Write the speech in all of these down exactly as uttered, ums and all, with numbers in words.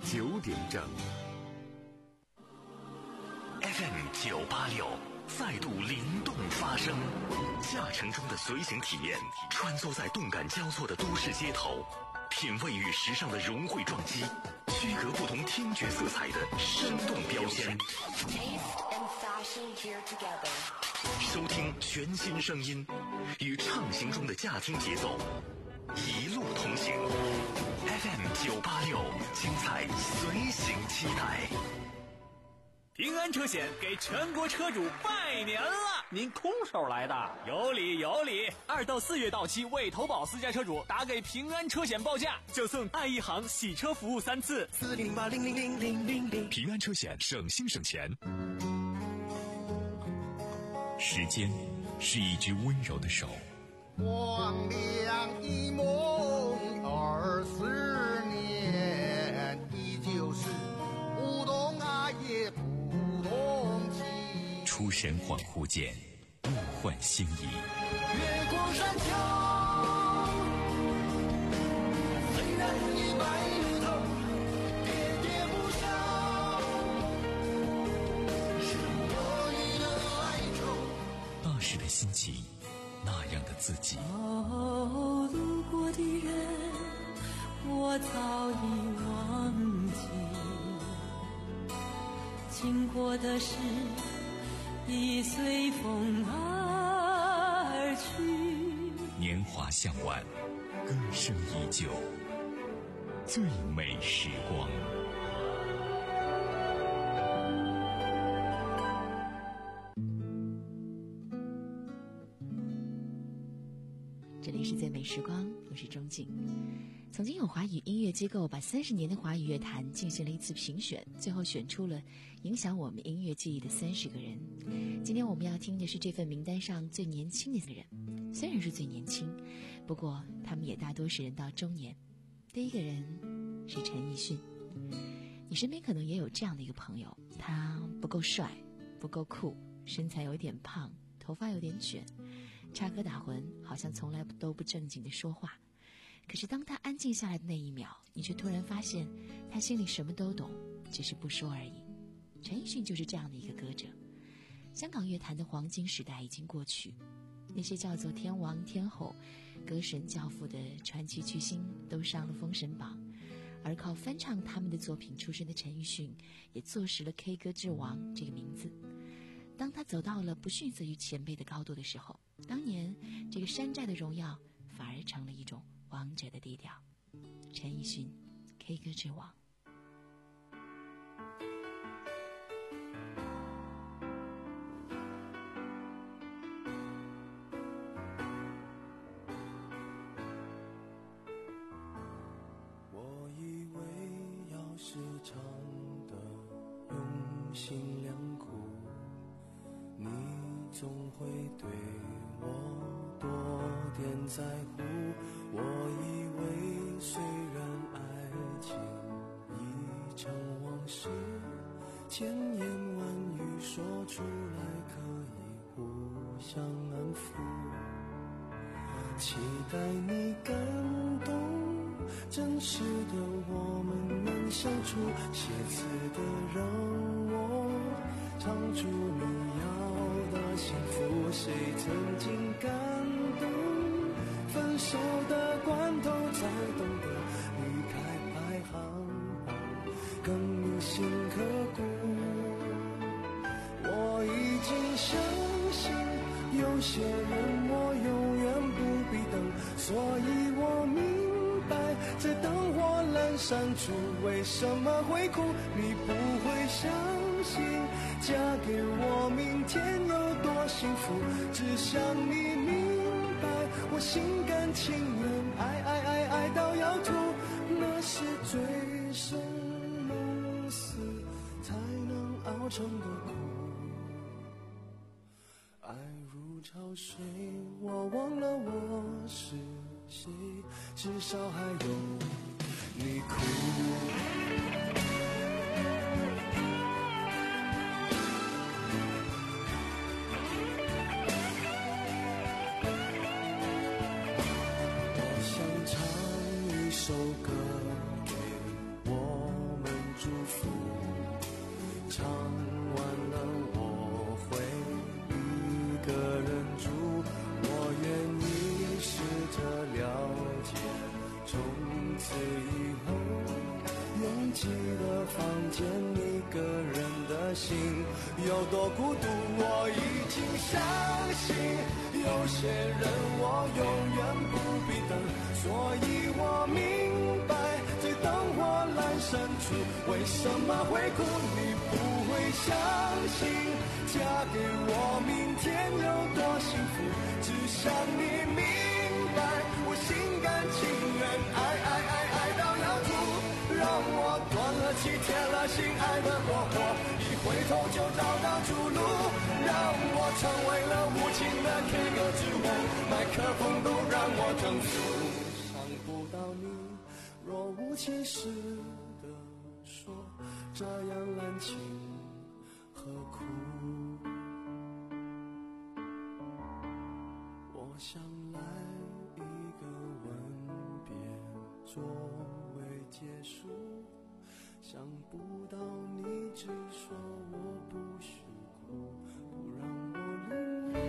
九点整。F M 九八六再度灵动发声，驾乘中的随行体验，穿梭在动感交错的都市街头，品味与时尚的融汇撞击，区隔不同听觉色彩的生动标签。收听全新声音，与畅行中的驾听节奏，一路同行。F M 九八六，精彩随行期待。 平安车险给全国车主拜年了！ 您空手来的？ 有理有理！二到四月到期未投保私家车主，打给平安车险报价，就送爱一行洗车服务三次。 四零八零零零零零零。 平安车险，省心省钱。 时间是一只温柔的手， 黄粱一梦二十年，依旧是不懂爱也不懂情。 出神恍惚间，物换星移。 月光山丘，虽然已白了头，喋喋不休，是我予的哀愁。 那时的心情，那样的自己。 哦，路过的人，我早已忘记。经过的事已随风而去， 年华向晚，歌声依旧，最美时光。 这里是最美时光，我是钟静。曾经有华语音乐机构把三十年的华语乐坛进行了一次评选，最后选出了影响我们音乐记忆的三十个人。今天我们要听的是这份名单上最年轻的人，虽然是最年轻，不过他们也大多是人到中年。第一个人是陈奕迅。你身边可能也有这样的一个朋友，他不够帅，不够酷，身材有点胖，头发有点卷，插科打诨，好像从来都不正经的说话。可是当他安静下来的那一秒，你却突然发现他心里什么都懂，只是不说而已。陈奕迅就是这样的一个歌者。香港乐坛的黄金时代已经过去，那些叫做天王天后、歌神教父的传奇巨星都上了封神榜，而靠翻唱他们的作品出身的陈奕迅也坐实了 K 歌之王这个名字。当他走到了不逊色于前辈的高度的时候，当年这个山寨的荣耀反而成了一种王者的低调。陈奕迅 K 歌之王。 我以为要是唱的用心良苦，你总会对我多点在乎。我以为虽然爱情已成往事，千言万语说出来可以互相安抚，期待你感动，真实的我们能相处，写词的让我唱出你要的幸福。谁曾经感动，分手的关头才懂得离开排行榜更铭心刻骨。我已经相信有些人我永远不必等，所以我明白在灯火阑珊处为什么会哭。你不会相信嫁给我明天有多幸福，只想你明白我心甘情愿爱爱爱爱到要吐，那是醉生梦死才能熬成的苦。爱如潮水，我忘了我是谁，至少还有你哭。我想唱一首歌给我们记的房间，一个人的心有多孤独，我已经相信有些人我永远不必等，所以我明白在灯火阑珊处为什么会哭，你不会相信嫁给我明天有多幸福，只想你明白我心甘情愿爱爱爱爱到要吐，让我断了气铁了心爱的火火，一回头就找到出路，让我成为了无情的 K 歌之王，麦克风都让我整肃，伤不到你若无其事地说这样滥情何苦，我想来一个吻别作为结束，想不到你只说我不是哭，不让我领悟。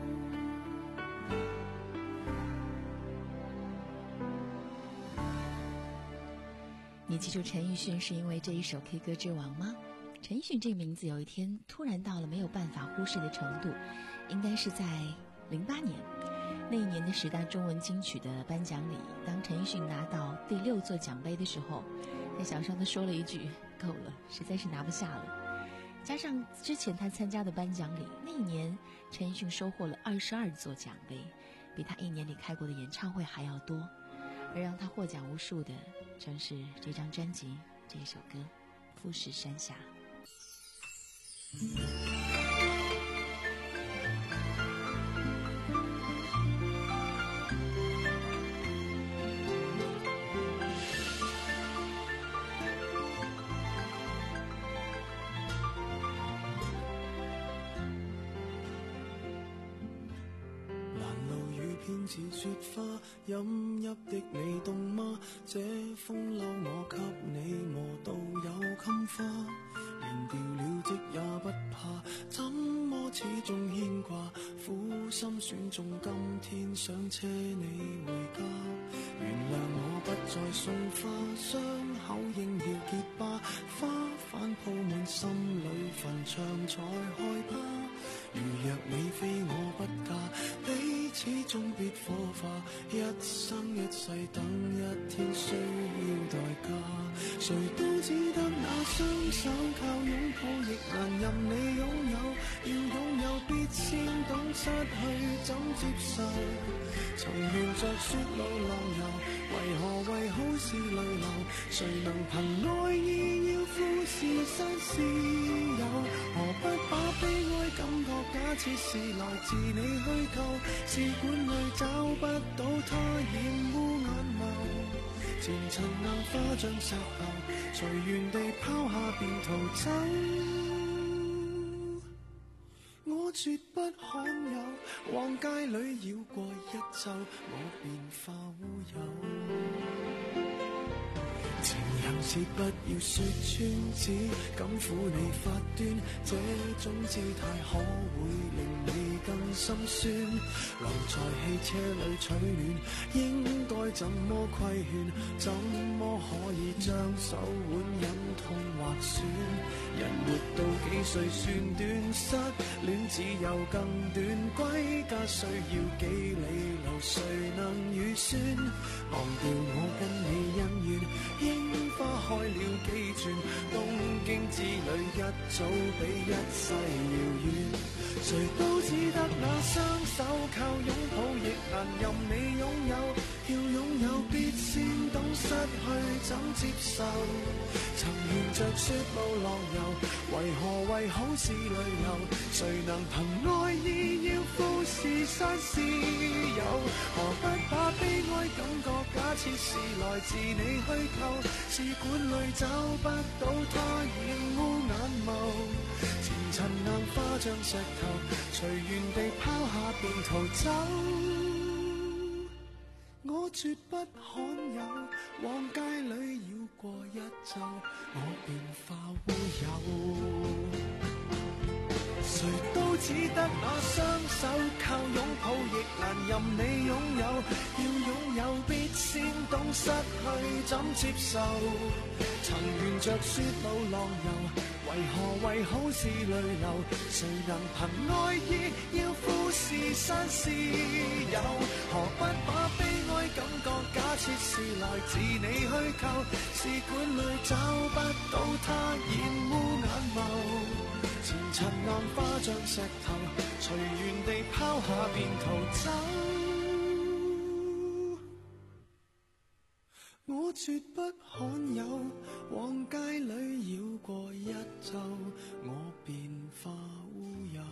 你记住陈奕迅是因为这一首 K 歌之王吗？陈奕迅这个名字有一天突然到了没有办法忽视的程度，应该是在零八年那一年的十大中文金曲的颁奖礼，当陈奕迅拿到第六座奖杯的时候，在小声地说了一句够了，实在是拿不下了。加上之前他参加的颁奖礼，那一年陈奕迅收获了二十二座奖杯，比他一年里开过的演唱会还要多，而让他获奖无数的正是这张专辑这首歌《富士山下》。 偏似雪花，飲泣的你凍嗎？這風褸我給你磨到有襟花，連掉了職也不怕，怎麼始終牽掛？苦心選中今天想車你回家，原諒我不再送花，傷口應要結疤，花瓣鋪滿心裏墳場才害怕。如若你非我不嫁，彼此終別火化，一生一世等一天需要代價。誰都只得那雙手靠擁抱，亦難任你擁有。要擁有必先懂失去怎接受。曾沿着雪路浪遊，為何為好事淚流？誰能憑愛意要富士山私有？何不把悲哀感覺假設是來自你虛構？試管裏找不到它染污眼眸，前塵硬化像石頭，隨緣地拋下便逃走。我絕不罕有，往街裏繞過一週，我便化烏有。情人節不要說穿，只敢撫你發端，這種姿態可會令你更心酸。留在汽車裏取暖，應該怎麼規勸？怎麼可以將手腕忍痛劃損？人活到幾歲算短？失戀只有更短，歸家需要幾里路，誰能預算？忘掉我跟你恩怨，櫻花開了幾轉，東京之旅一早比一世遙遠。誰都只得那雙手靠擁抱，亦難任你擁有。要擁有必先懂失去怎接受。曾沿着雪路浪遊，為何為好事淚流？誰能憑愛意要富士山私有？何不把悲哀感覺假設是來自你虛構？試管裏找不到它染污眼眸，前塵硬化像石頭，隨緣地拋下便逃走。我絕不罕有，往街裏繞過一週，我便化烏有。誰都只得那雙手靠擁抱，亦難任你擁有。要擁有必先懂失去怎接受。曾沿着雪路浪遊，為何為好事淚流？誰能憑愛意要富士山私有？何不把悲哀感覺假設是來自你虛構？試管裏找不到它，染污眼眸。前塵硬化像石頭，隨緣地拋下便逃走。我絕不罕有，往街裏繞過一周，我便化烏有。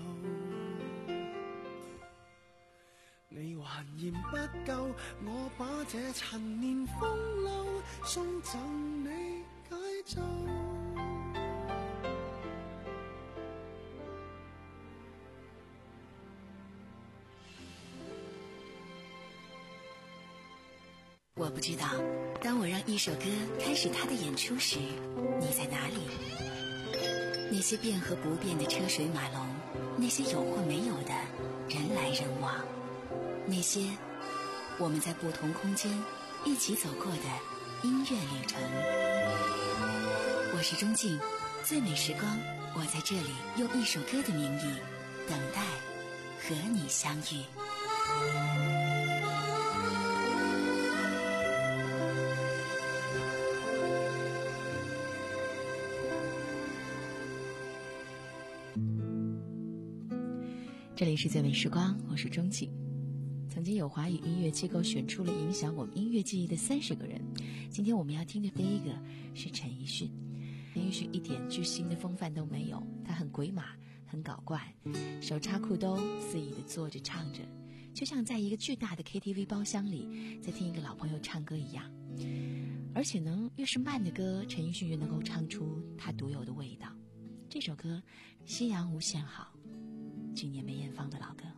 你還嫌不夠，我把這陳年風流送贈你解咒。 我不知道，当我让一首歌开始它的演出时，你在哪里？那些变和不变的车水马龙，那些有或没有的人来人往，那些我们在不同空间一起走过的音乐旅程。我是钟静，最美时光，我在这里用一首歌的名义等待和你相遇。这里是最美时光，我是钟景。曾经有华语音乐机构选出了影响我们音乐记忆的三十个人，今天我们要听的第一个是陈奕迅。陈奕迅一点巨星的风范都没有，他很鬼马，很搞怪，手插裤兜，肆意地坐着唱着，就像在一个巨大的 K T V 包厢里在听一个老朋友唱歌一样。而且呢，越是慢的歌，陈奕迅越能够唱出他独有的味道。这首歌《夕阳无限好》，去年梅艳芳的老歌。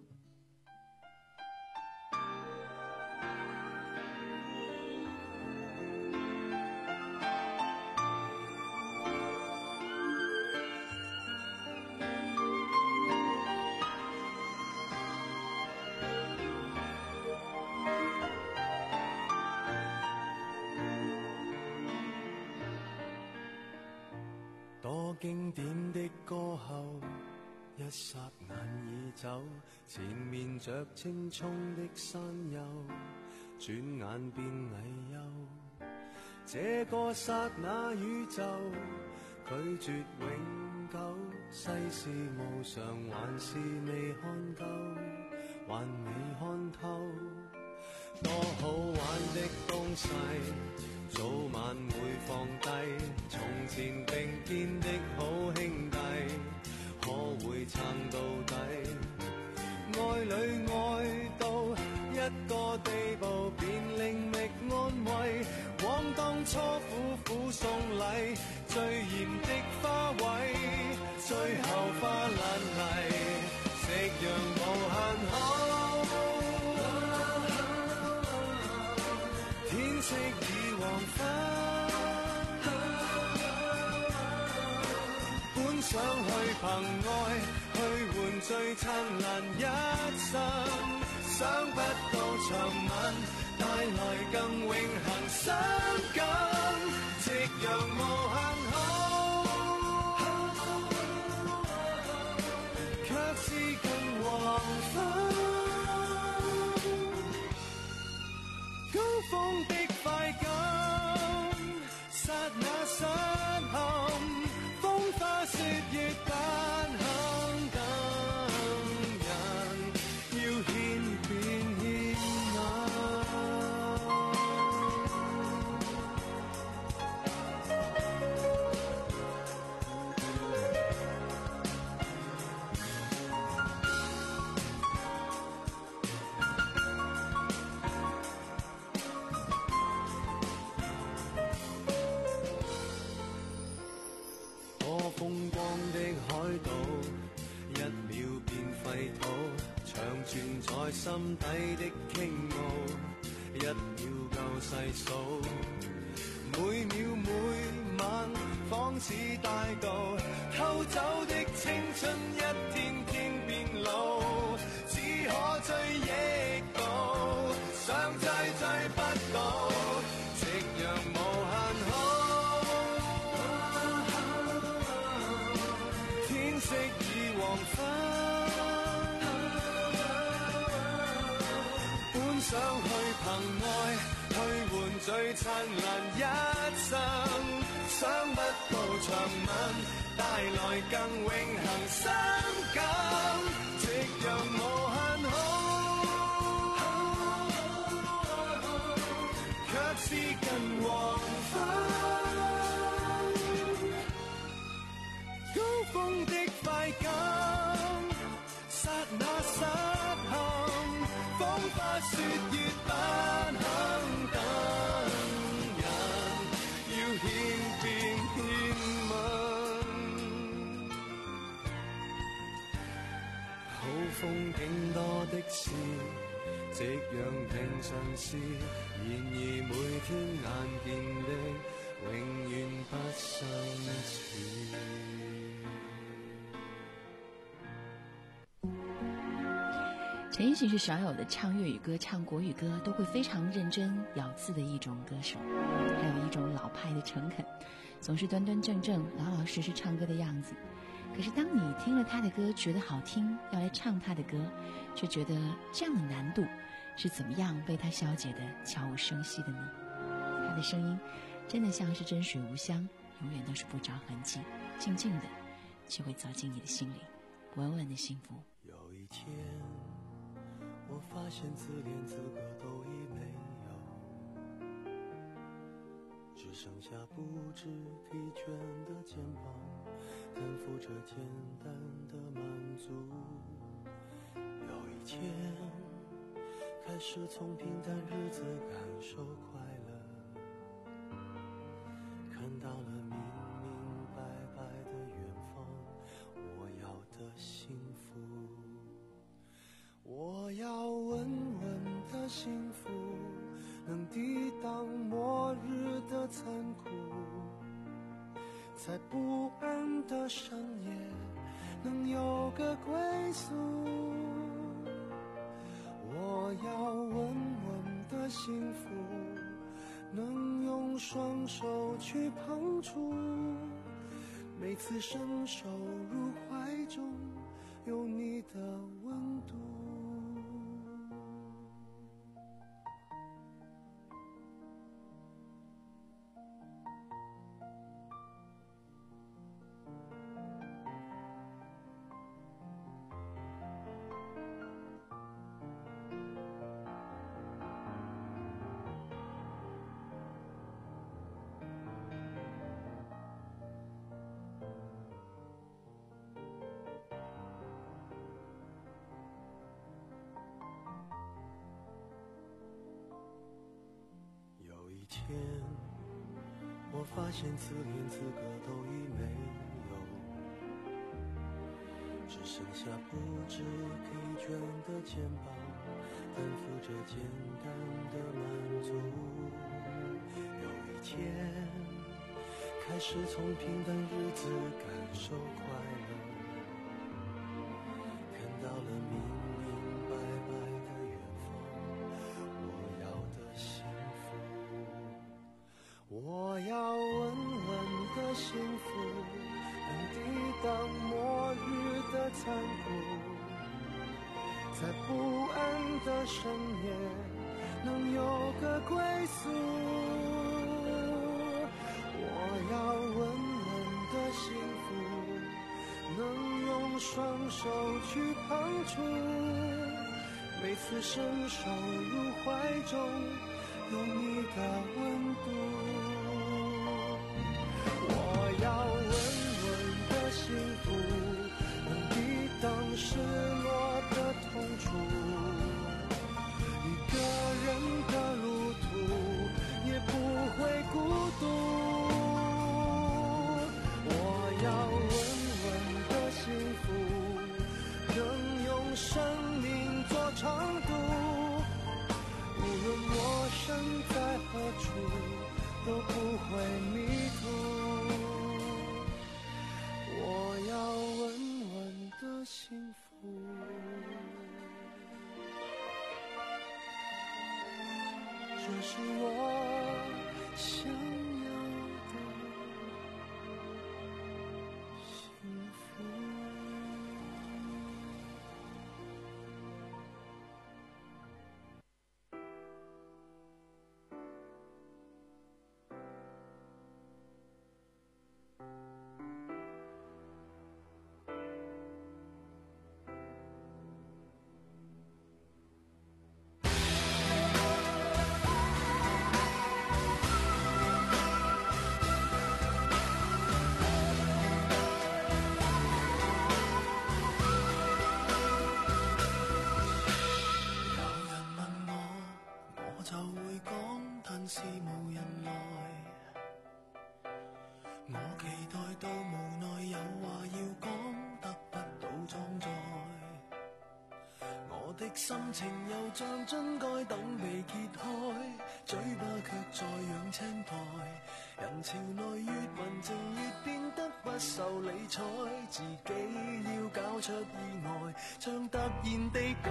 多經典的歌後，一霎眼已走，前面着青蔥的山丘，轉眼變危憂。這個剎那宇宙，拒絕永久，世事無常，還是未看夠，還未看透。多好玩的東西，早晚會放低。從前並肩的好兄弟，可會撐到底？愛侶愛到一個地步，便另覓安慰。往當初苦苦送禮，最嚴的花卉，最後花爛泥，夕陽無限好。天色已黃昏，本想去憑愛去換最燦爛一生，想不到長吻帶來更永恆傷感，夕陽無限好，卻是更黃昏。高峰的快感，剎那失陷，風花雪月不肯等人，要獻便獻眼。風光的海島，一秒變廢土，長存在心底的傾慕，一秒夠細數。每秒每晚仿似大道，偷走的青春一天天變老，只可追憶到，想追追不到，夕陽無限好。 最燦爛一生，想不到長吻帶來更永恆傷感，夕陽無限好，卻是近黃昏，高峰的快感，剎那失陷，風花雪月不肯等人，要獻變獻吻。好風景多的是，夕陽平常事，然而每天眼見的永遠不相似。 陈奕迅是少有的唱粤语歌、唱国语歌都会非常认真咬字的一种歌手，还有一种老派的诚恳，总是端端正正、老老实实唱歌的样子。可是当你听了他的歌觉得好听，要来唱他的歌，却觉得这样的难度是怎么样被他消解的悄无声息的呢？他的声音真的像是真水无香，永远都是不着痕迹，静静的就会走进你的心里，稳稳的幸福。 有一天我发现自怜资格都已没有，只剩下不知疲倦的肩膀，担负着简单的满足。有一天开始从平淡日子感受快乐，看到了明明白白的远方，我要的幸福。我要稳稳的幸福，能抵挡末日的残酷，在不安的深夜能有个归宿。我要稳稳的幸福，能用双手去碰触，每次伸手入怀中有你的温度。天，我发现自怜资格都已没有，只剩下不知疲倦的肩膀，担负着简单的满足。有一天开始从平淡日子感受快乐，看到了明明白白的远方，我要的幸福。我要稳稳的幸福，能抵挡末日的残酷，在不安的深夜能有个归宿。我要稳稳的幸福，能用双手去碰触，每次伸手入怀中有你的温度。我要稳稳的幸福，能抵挡失落的痛楚，一个人的路途也不会孤独。我要稳稳的幸福，能用生命做长度，无论我身在何处都不会迷途。我要稳稳的幸福，这是我想要的幸福。 心情又像樽蓋等被揭開，嘴巴卻在養青苔。人潮內越文靜越變得不受理睬，自己要搞出意外，像突然地高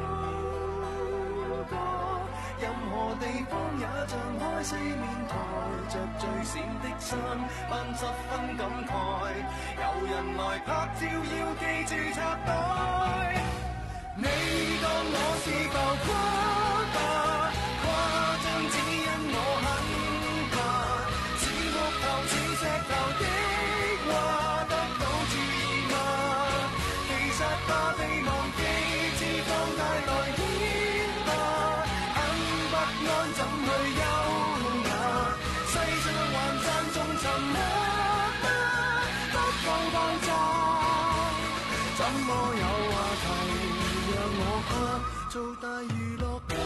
歌。任何地方也像開四面台，着最閃的衫扮十分感慨。有人來拍照要記住插袋。你當我是浮誇吧，誇張只因我很怕，似木頭似石頭的話得到注意嗎？其實怕被忘記，脂肪帶來牽掛，很不安怎去優雅，世上還讚頌沉默嗎？不夠爆炸，怎麼有話題？讓我拍做大娛樂家，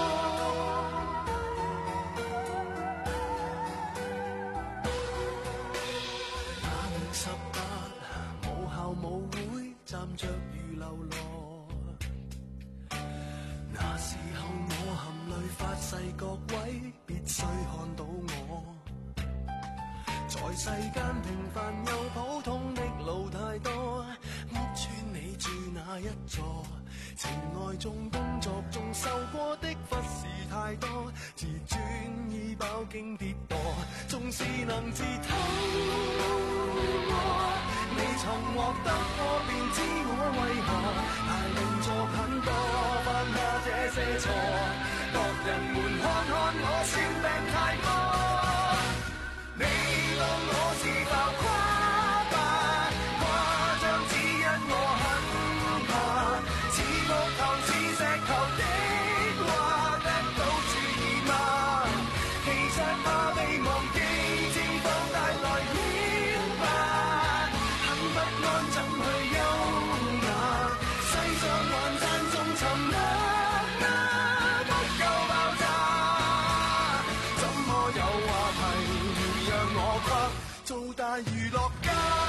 那年十八，母校舞會站着如流羅，那時候我含淚發誓各位必須看到我，在世間平凡又普通的路太多，屋邨你住哪一座？情愛中工作中受過的忽視太多，自尊已飽經跌墮，縱是能自偷過，未曾獲得過便知我為何排名作很多，犯下這些錯，各人們看看我算病太多。你當我是浮誇吧，誇張只因我很怕，似木頭似石頭的話得到注意嗎？其實怕被忘記，脂肪帶來牽掛，很不安怎去優雅，世上還讚頌沉默嗎？不夠爆炸，怎麼有話題讓我拍做大娛樂家？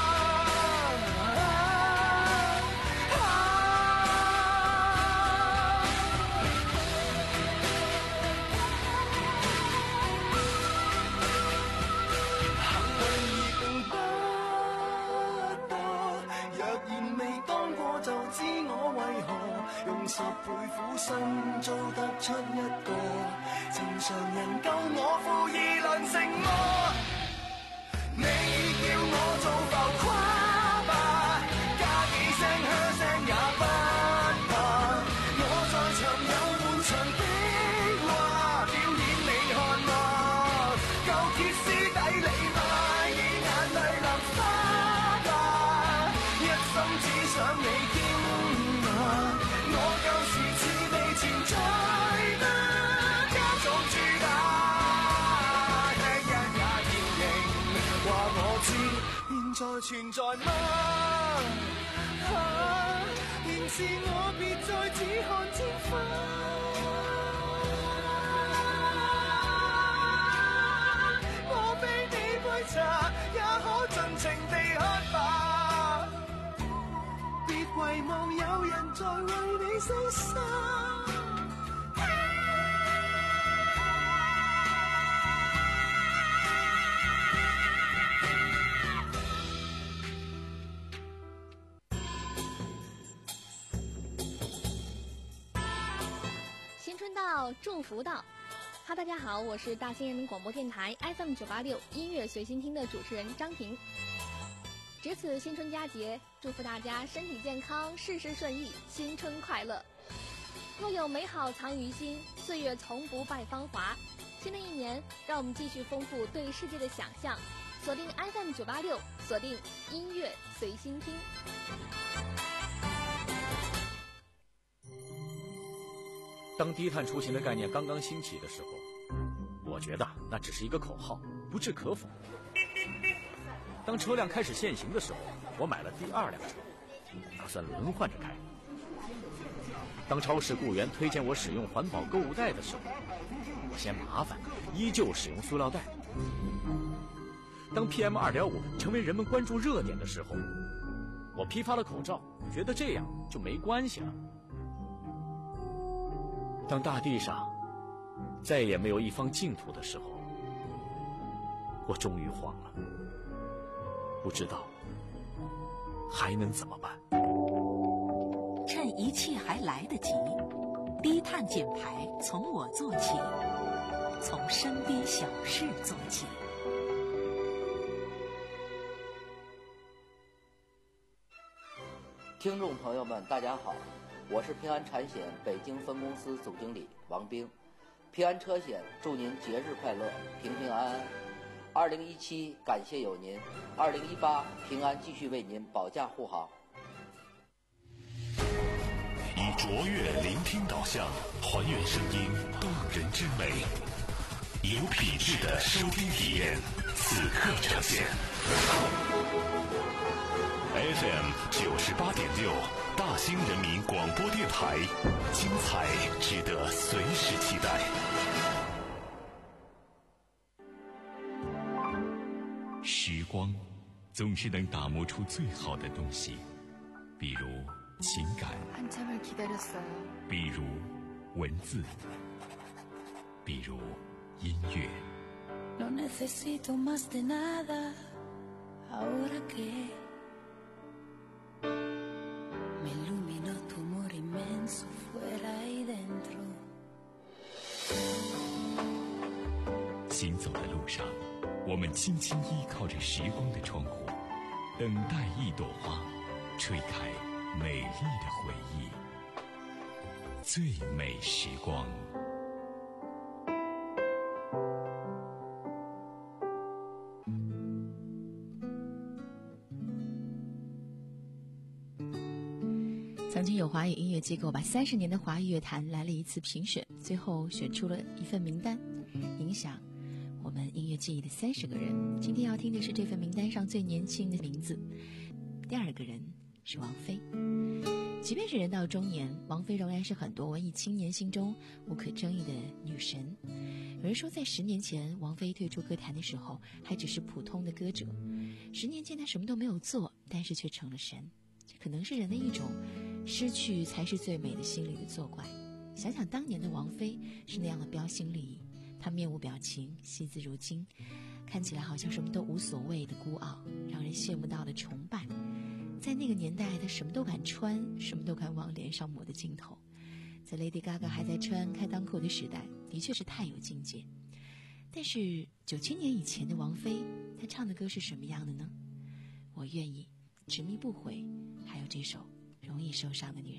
十倍苦心做得出一個正常人，夠我負義論成魔。你叫我做浮誇吧，加幾聲噓聲也不怕。我在場有滿場的話，表演你看嗎？夠歇斯底里嗎？以眼淚淋花吧，一心只想你驕傲。我舊時似被潛在的家族主打，聽日也現形話我知，現在存在嗎？啊，現是我別再只看天花，我非你杯茶，也可盡情地喝吧。別遺忘有人在為你犧牲。 新春到，祝福到。哈，大家好，我是大兴人民广播电台 F M 九八六音乐随心听的主持人张婷。值此新春佳节，祝福大家身体健康，事事顺意，新春快乐。若有美好藏于心，岁月从不败芳华。新的一年，让我们继续丰富对世界的想象，锁定 F M 九八六，锁定音乐随心听。 当低碳出行的概念刚刚兴起的时候，我觉得那只是一个口号，不置可否。当车辆开始限行的时候，我买了第二辆车，打算轮换着开。当超市雇员推荐我使用环保购物袋的时候，我嫌麻烦，依旧使用塑料袋。当 P M 二点五 成为人们关注热点的时候，我批发了口罩，觉得这样就没关系了。 当大地上再也没有一方净土的时候，我终于慌了，不知道还能怎么办。 趁一切还来得及，低碳减排从我做起，从身边小事做起。 听众朋友们，大家好，我是平安产险北京分公司总经理王兵。平安车险祝您节日快乐，平平安安。二零一七感谢有您，二零一八平安继续为您保驾护航。 以卓越聆听导向，还原声音动人之美，有品质的收听体验，此刻呈现。F M 九十八点六，大兴人民广播电台，精彩值得随时期待。 时光总是能打磨出最好的东西，比如情感，比如文字，比如音乐。 No necesito más de nada, ahora que me iluminó tu amor inmenso fuera y dentro。 行走的路上，我们轻轻依靠着时光的窗户，等待一朵花吹开美丽的回忆。最美时光。 曾经有华语音乐机构把三十年的华语乐坛来了一次评选，最后选出了一份名单，影响我们音乐记忆的三十个人。今天要听的是这份名单上最年轻的名字，第二个人是王菲。即便是人到中年，王菲仍然是很多文艺青年心中无可争议的女神。有人说，在十年前王菲退出歌坛的时候还只是普通的歌者，十年前她什么都没有做，但是却成了神。这可能是人的一种失去才是最美的心理的作怪。想想当年的王菲是那样的标新立异，她面无表情，惜字如金，看起来好像什么都无所谓的孤傲，让人羡慕到的崇拜。在那个年代，她什么都敢穿，什么都敢往脸上抹的镜头。在 Lady Gaga 还在穿开裆裤的时代，的确是太有境界。但是九七年以前的王菲，她唱的歌是什么样的呢？我愿意，执迷不悔，还有这首容易受伤的女人。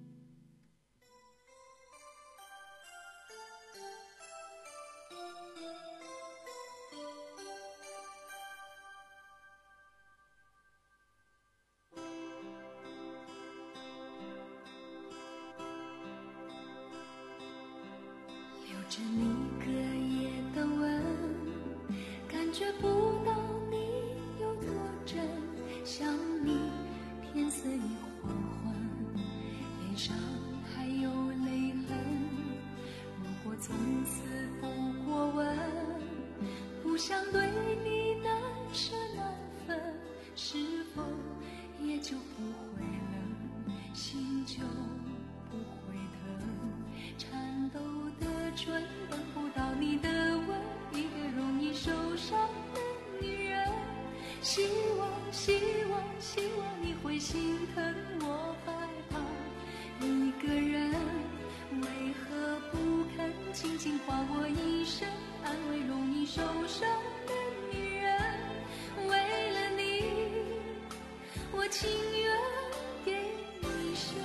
留着你隔夜的吻，感觉不到你有多真，想你天色已黄昏，脸上还有泪痕。如果从此不过问，不想对你难舍难分，是否也就不会冷，心就不会疼。颤抖的唇等不到你的吻，一个容易受伤的女人。希望希望希望你会心疼我害怕一个人，为何不肯轻轻划我一生，安慰容易受伤的女人。为了你，我情愿给一生。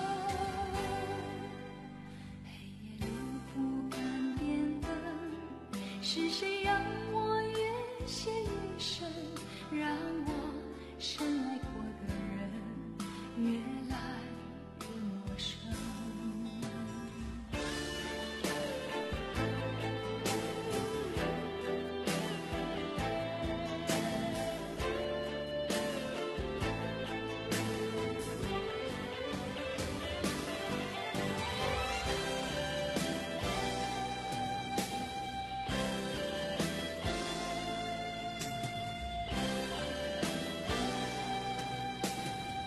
黑夜里不敢点灯，是谁让我越陷越深，让我深爱过的人越来越陌生。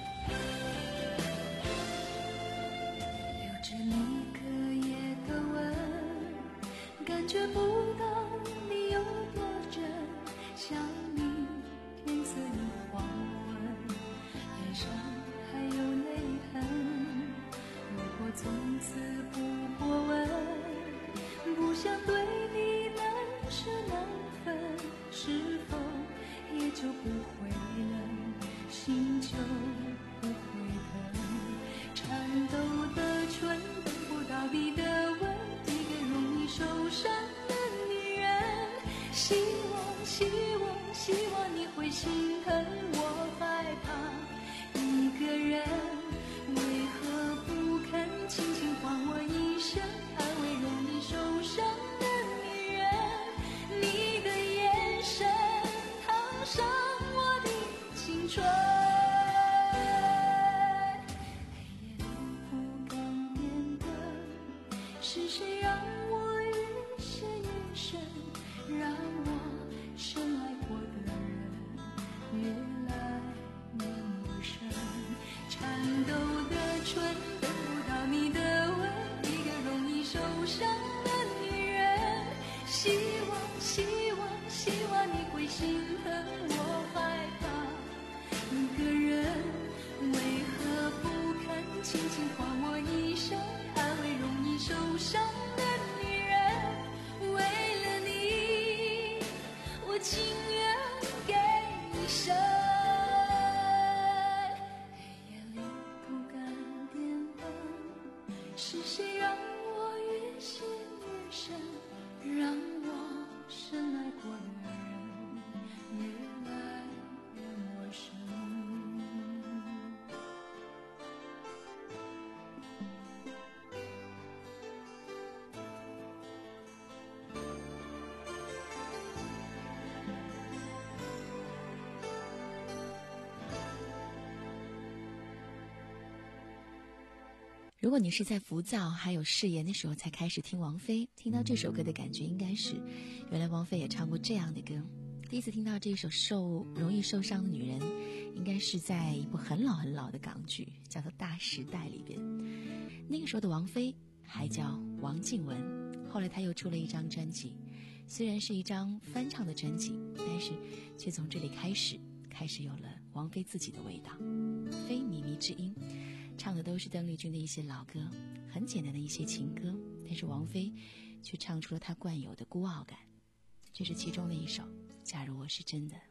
留着你隔夜的吻， 觉不到你有多真，想你天色已黄昏，脸上还有泪痕。如果从此不过问，不想对你难舍难分，是否也就不会冷，心就不会疼。颤抖的唇等不到你的吻，一个容易受伤的女人。希望希望希望你会心疼我，害怕一个人，为何不肯轻轻唤我一声，安慰容易受伤的女人。你的眼神烫伤我的青春，是谁让我越陷越深，让我深爱过的人越来越陌生。颤抖的唇等不到你的吻，一个容易受伤的女人。希望希望希望你会心疼我，害怕一个人，为何不肯轻轻唤我一声，安慰容易受伤的女人。为了你，我情愿给一生。黑夜里不敢点灯，是谁让我越陷越深，让我深爱过的人越来越陌生。 如果你是在浮躁还有誓言的时候才开始听王菲，听到这首歌的感觉应该是，原来王菲也唱过这样的歌。第一次听到这首受容易受伤的女人，应该是在一部很老很老的港剧，叫做《大时代》里边。那个时候的王菲还叫王靖雯，后来她又出了一张专辑，虽然是一张翻唱的专辑，但是却从这里开始开始有了王菲自己的味道。非靡靡之音唱的都是邓丽君的一些老歌，很简单的一些情歌，但是王菲却唱出了她惯有的孤傲感。这是其中的一首《假如我是真的》。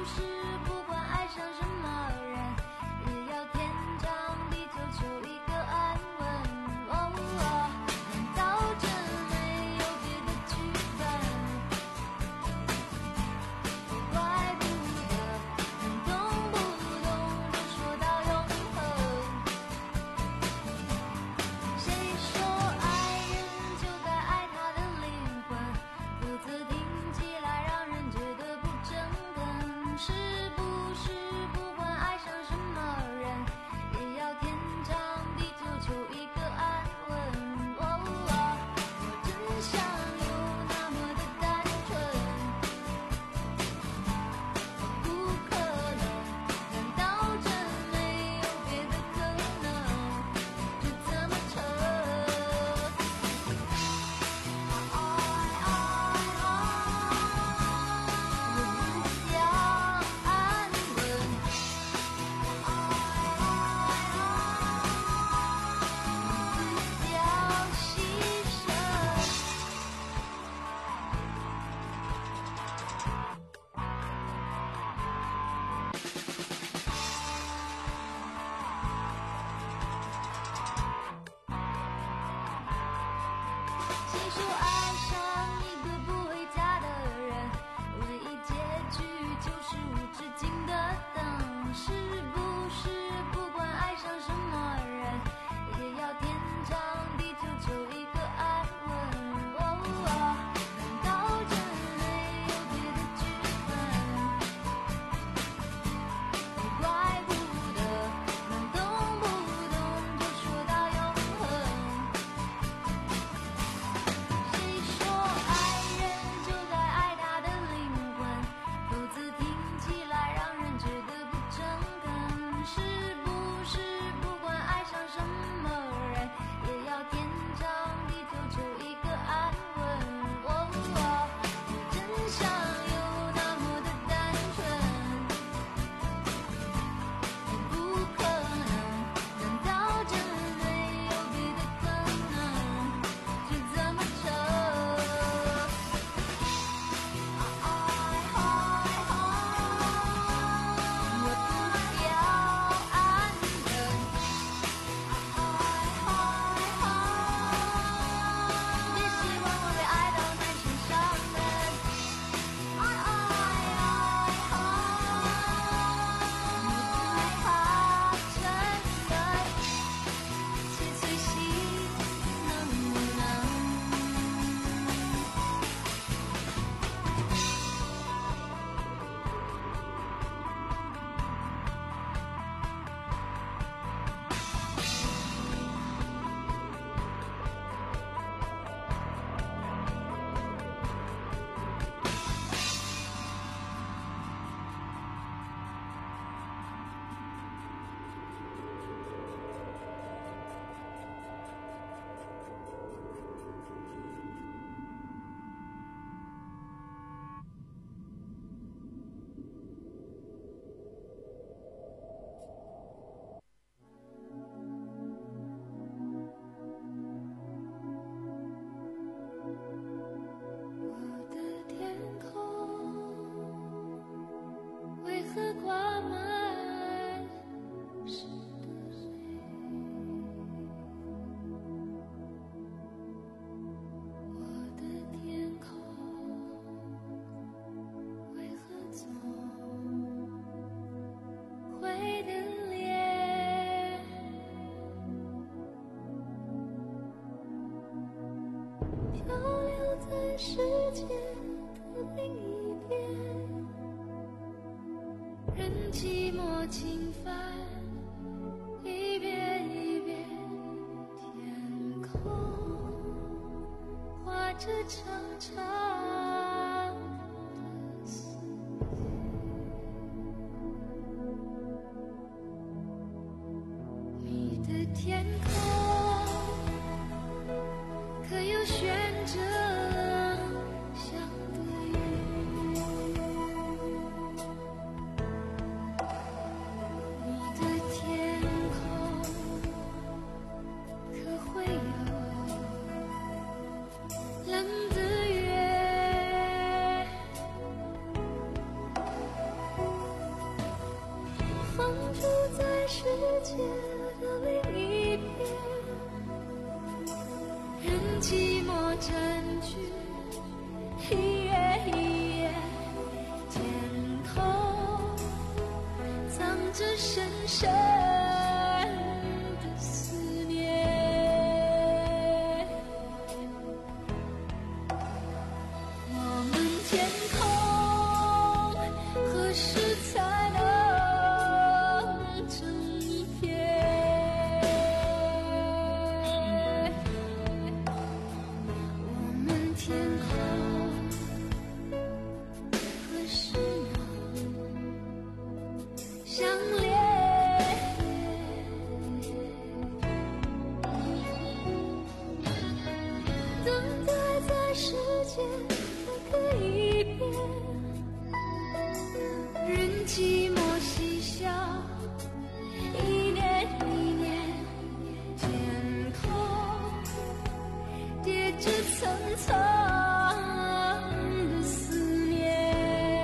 是不管爱上什么人，也要天长地久求一个安稳。哦哦，难道真没有别的剧本？怪不得能动不动就说到永恒。谁说爱人就该爱他的灵魂？否则听起来让人觉得不真恳。是不是不管爱上什么人，也要天长地久求一个安稳？哦哦，我真想有那么的单纯，不可能，难道真没有别的可能？就这么沉。爱爱爱，我不要安稳。爱爱爱，我不要牺牲。谁说爱上一个不回家的人，唯一结局就是无止境的等？是不是不管爱上什么人，也要天长地久求一个安稳？哦哦，难道真没有别的剧本？怪不得能动不动就说到永恒。谁说爱人就该爱他的灵魂？否则听起来让人觉得不真恳。是不是不管爱上什么人，也要天长地久求一个安稳？哦哦，我真想有那么的单纯，不可能，难道真没有别的可能？就这么沉。爱爱爱，我不要安稳。爱爱爱，别希望我被爱到满身伤痕。爱爱爱，我不怕沉沦，且随心能不能？我的天空为何挂满湿的泪？我的天空为何总会等裂？漂流在世界的另一边，任寂寞侵犯，一遍一遍，天空画着长长的思念。你的天空可有悬着相对于你的天空，可会有冷的月？ 界的另一边，任寂寞占据一夜一夜，肩头藏着深深的思念。我们天空何时才能整一片？我们天空何时能相连？等待在时间的隔一边，任寂寞嬉笑，一年一年，天空叠着层层的思念。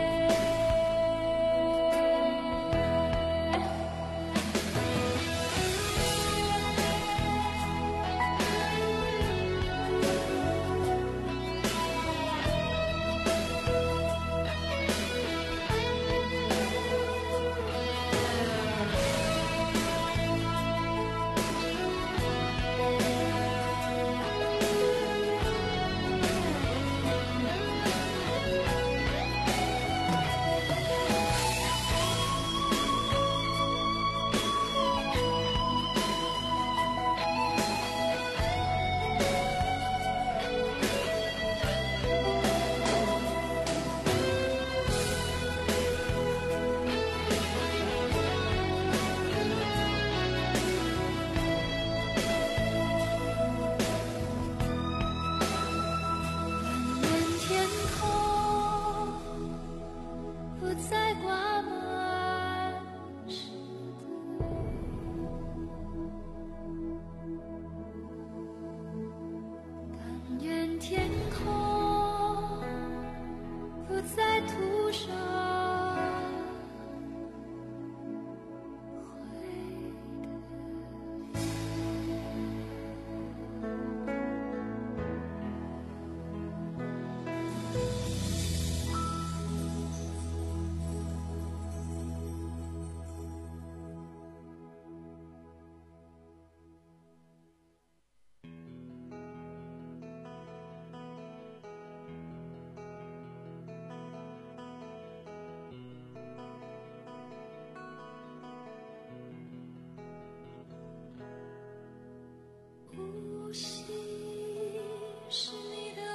呼吸是你的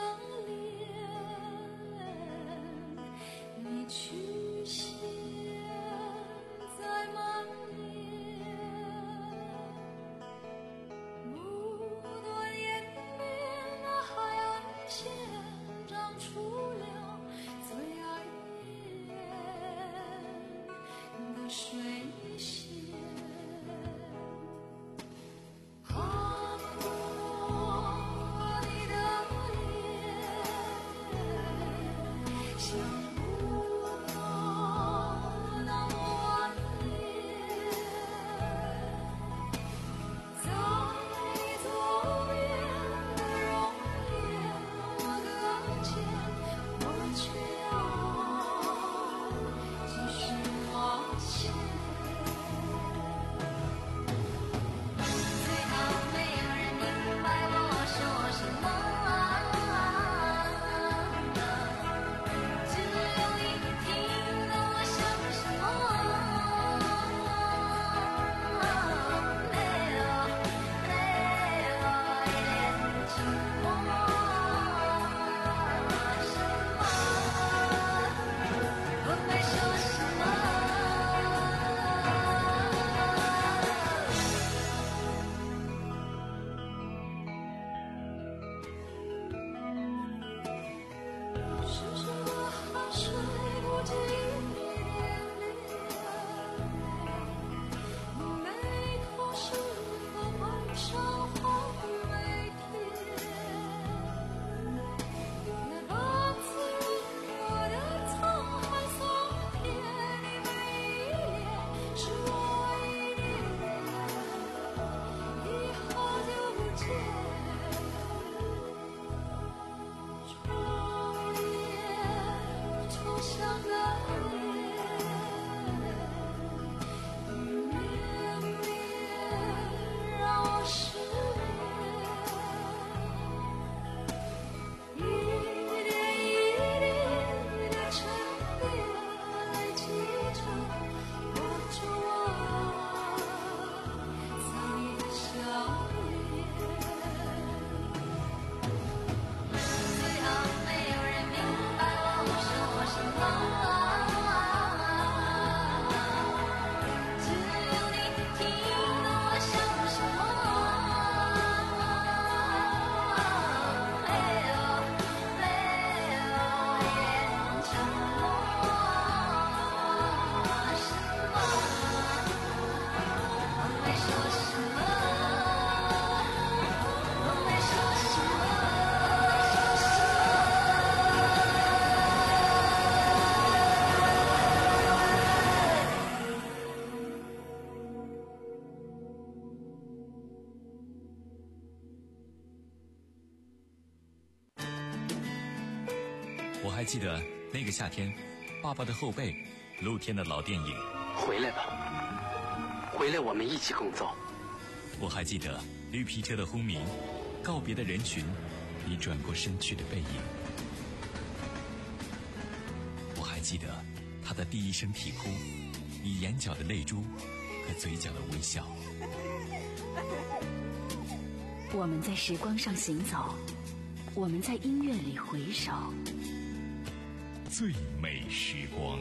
脸，你曲线在蔓延，不断演变的海岸线长出了最爱恋的水线。 还记得那个夏天，爸爸的后背，露天的老电影。 回来吧，回来，我们一起工作。 我还记得绿皮车的轰鸣，告别的人群，你转过身去的背影。我还记得他的第一声啼哭，你眼角的泪珠和嘴角的微笑。 我们在时光上行走，我们在音乐里回首， 最美时光。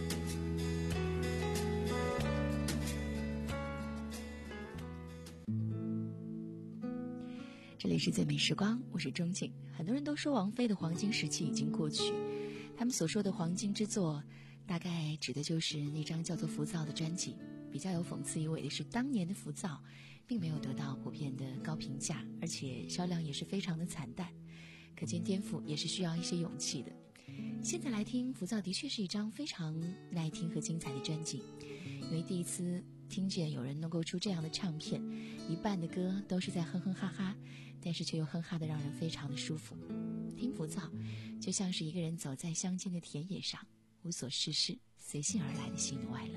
这里是最美时光，我是钟静。很多人都说王菲的黄金时期已经过去，他们所说的黄金之作，大概指的就是那张叫做《浮躁》的专辑。比较有讽刺意味的是，当年的《浮躁》并没有得到普遍的高评价，而且销量也是非常的惨淡。可见颠覆也是需要一些勇气的。现在来听《浮躁》，的确是一张非常耐听和精彩的专辑，因为第一次听见有人能够出这样的唱片，一半的歌都是在哼哼哈哈，但是却又哼哈的让人非常的舒服。听浮躁就像是一个人走在乡间的田野上，无所事事，随性而来的喜怒哀乐。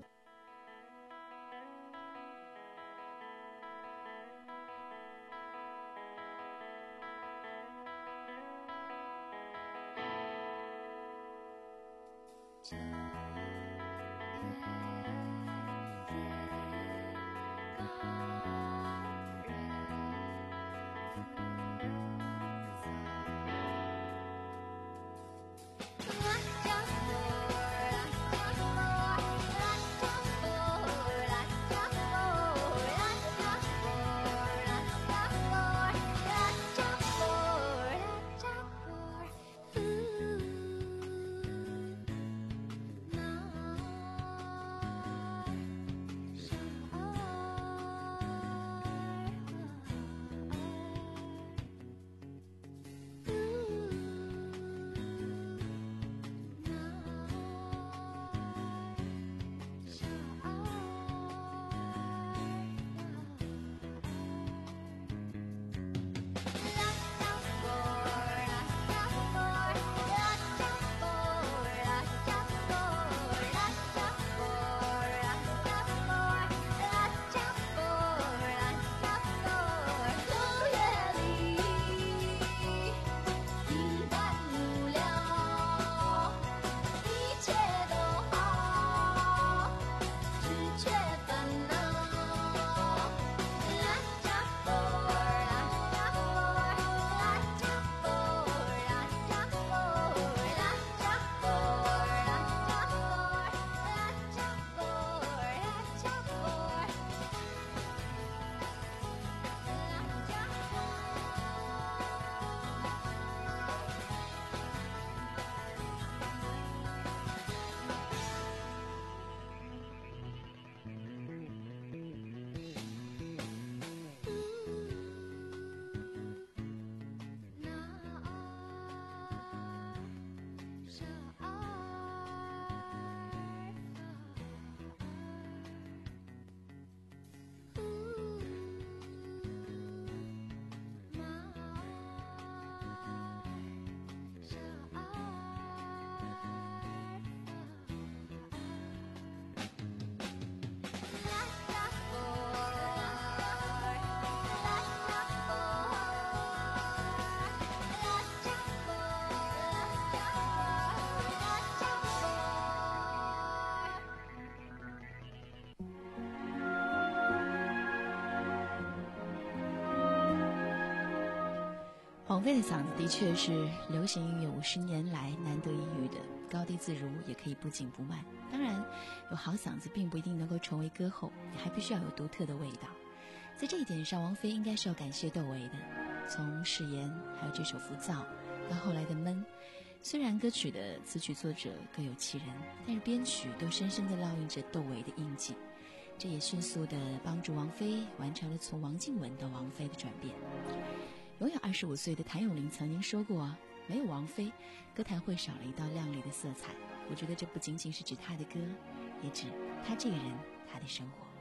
王菲的嗓子的确是流行音乐五十年来难得一遇的，高低自如，也可以不紧不慢。当然，有好嗓子并不一定能够成为歌后，你还必须要有独特的味道。在这一点上，王菲应该是要感谢窦唯的。从誓言，还有这首浮躁，到后来的闷，虽然歌曲的词曲作者各有其人，但是编曲都深深地烙印着窦唯的印记。这也迅速地帮助王菲完成了从王静雯到王菲的转变。永远二十五岁的谭咏麟曾经说过，没有王菲，歌坛会少了一道亮丽的色彩。我觉得这不仅仅是指她的歌，也指她这个人，她的生活。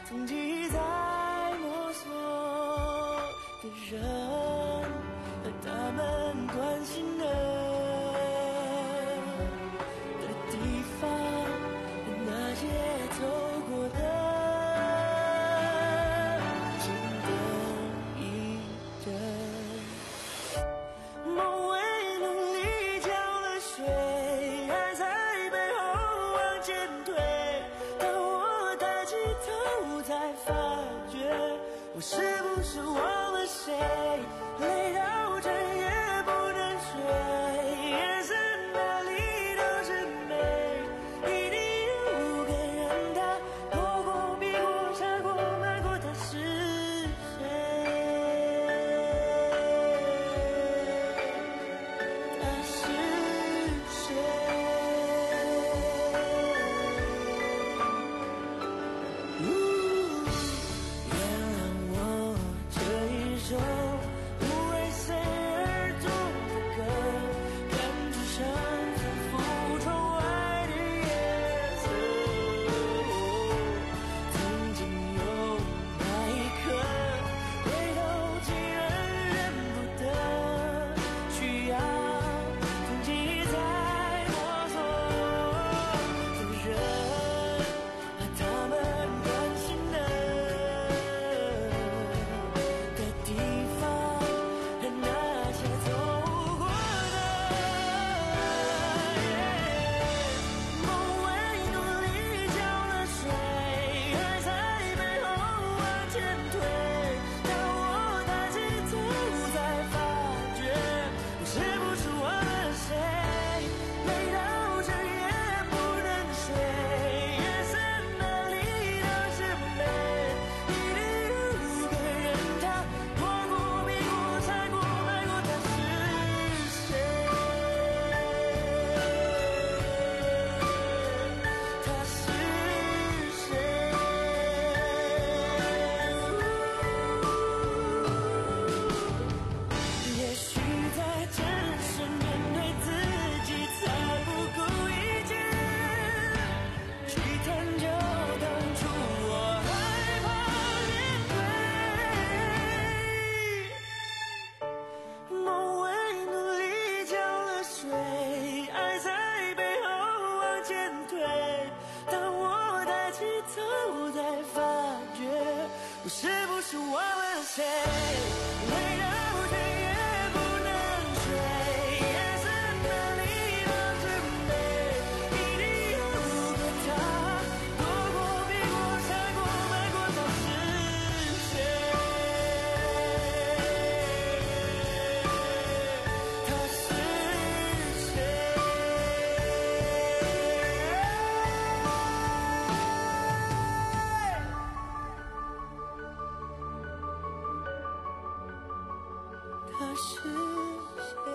踪迹在摸索的人和他们关心的的地方，那些走过的请等一阵，梦为努力浇了水，还在背后往前推，当我抬起头才发觉，我是不是忘了谁，累到整夜不能睡，眼神哪里都是美，一定有个人他躲过避过闪过瞒过，他是谁，他是谁，原谅我这一首不为谁而作的歌，感觉像反复窗外的夜色，曾经有那一刻回头竟然认不得，需要曾经在摸索的人和他们关心的的地方，和那些走过的梦为努力浇了水，还在背后往前推，当我抬起头才发觉，我是不是忘了谁，累到整夜不能睡，眼神哪里都是美，一定有个人他躲过避过闪过瞒过，他是谁，他是谁，也许在真实面对自己才不顾一切，去探究当初我害怕面对，梦为努力浇了水，爱在背后往前推，当我抬起头才发觉，我是不是忘了谁，累到整夜不能睡，眼神哪里都是美，一定有个他躲过避过闪过瞒过，他是谁，他是谁。他是谁？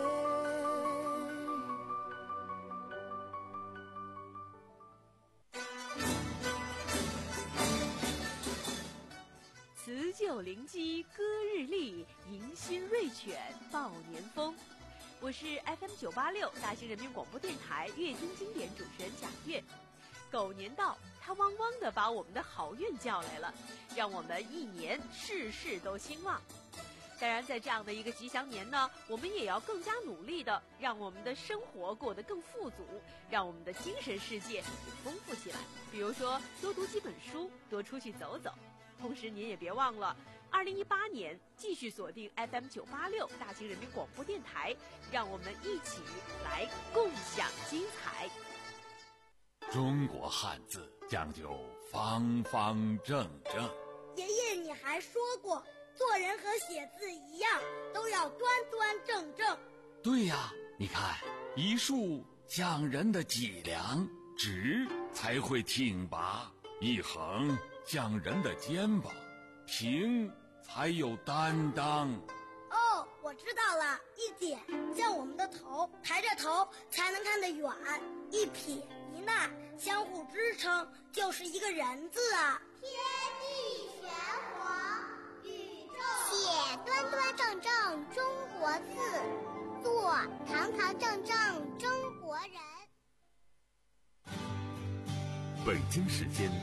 辞旧临机歌日丽，迎新瑞犬报年风。我是 F M 九八六大兴人民广播电台乐听经典主持人贾月。狗年到，它汪汪地把我们的好运叫来了，让我们一年事事都兴旺。当然，在这样的一个吉祥年呢，我们也要更加努力的让我们的生活过得更富足，让我们的精神世界也丰富起来。比如说，多读几本书，多出去走走。同时，您也别忘了，二零一八年继续锁定 F M 九八六大兴人民广播电台，让我们一起来共享精彩。 中国汉字讲究方方正正。 爷爷，你还说过，做人和写字一样，都要端端正正。 对呀，你看，一竖讲人的脊梁，直才会挺拔；一横讲人的肩膀，平才有担当。 哦，我知道了，一点像我们的头，抬着头才能看得远，一撇一捺相互支撑，就是一个人字啊。 天地玄黄，宇宙写端端正正中国字，做堂堂正正中国人。 北京时间